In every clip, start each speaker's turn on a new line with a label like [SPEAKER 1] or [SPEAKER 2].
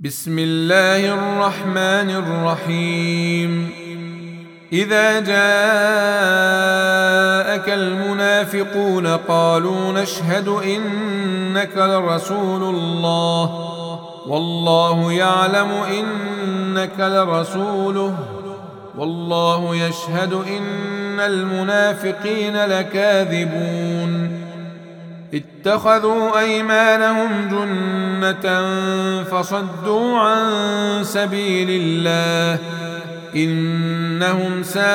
[SPEAKER 1] بسم الله الرحمن الرحيم. إذا جاءك المنافقون قالوا نشهد إنك لرسول الله والله يعلم إنك لرسوله والله يشهد إن المنافقين لكاذبون. اتخذوا أيمانهم جنة فصدوا عن سبيل الله إنهم ساء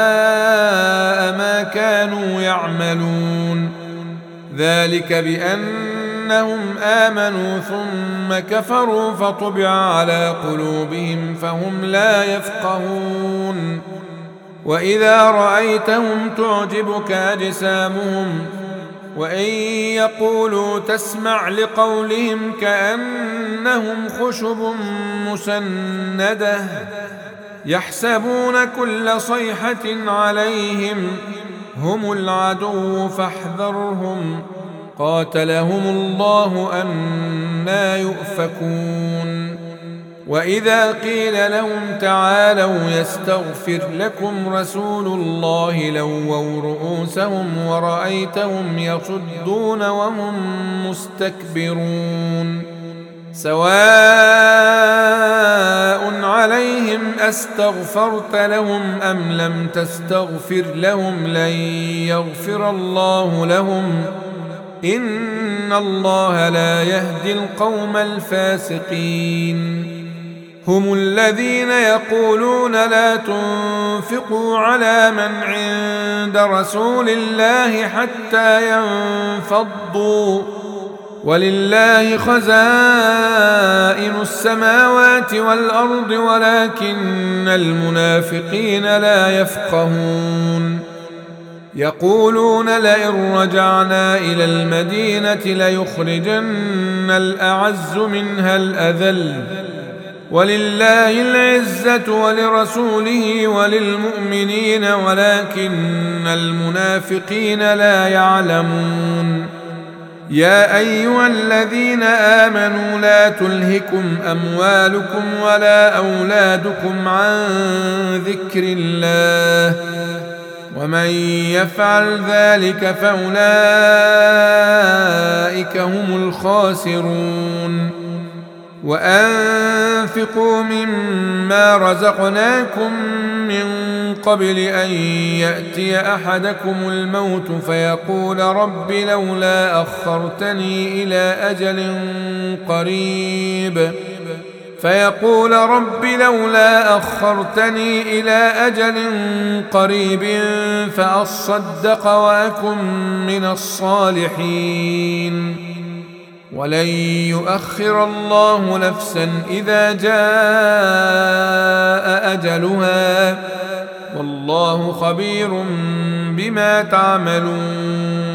[SPEAKER 1] ما كانوا يعملون. ذلك بأنهم آمنوا ثم كفروا فطبع على قلوبهم فهم لا يفقهون. وإذا رأيتهم تعجبك أجسامهم وإن يقولوا تسمع لقولهم كأنهم خشب مسندة يحسبون كل صيحة عليهم هم العدو فاحذرهم قاتلهم الله أنى يؤفكون. وإذا قيل لهم تعالوا يستغفر لكم رسول الله لووا رؤوسهم ورأيتهم يصدون وهم مستكبرون. سواء عليهم أستغفرت لهم أم لم تستغفر لهم لن يغفر الله لهم إن الله لا يهدي القوم الفاسقين. هم الذين يقولون لا تنفقوا على من عند رسول الله حتى ينفضوا ولله خزائن السماوات والأرض ولكن المنافقين لا يفقهون. يقولون لئن رجعنا إلى المدينة ليخرجن الأعز منها الأذل ولله العزة ولرسوله وللمؤمنين ولكن المنافقين لا يعلمون. يا أيها الذين آمنوا لا تلهكم أموالكم ولا أولادكم عن ذكر الله ومن يفعل ذلك فأولئك هم الخاسرون. وأنفقوا مما رزقناكم من قبل أن يأتي أحدكم الموت فيقول رب لولا أخرتني إلى أجل قريب فأصدق وأكن من الصالحين ولن يؤخر الله نفسا إذا جاء أجلها والله خبير بما تعملون.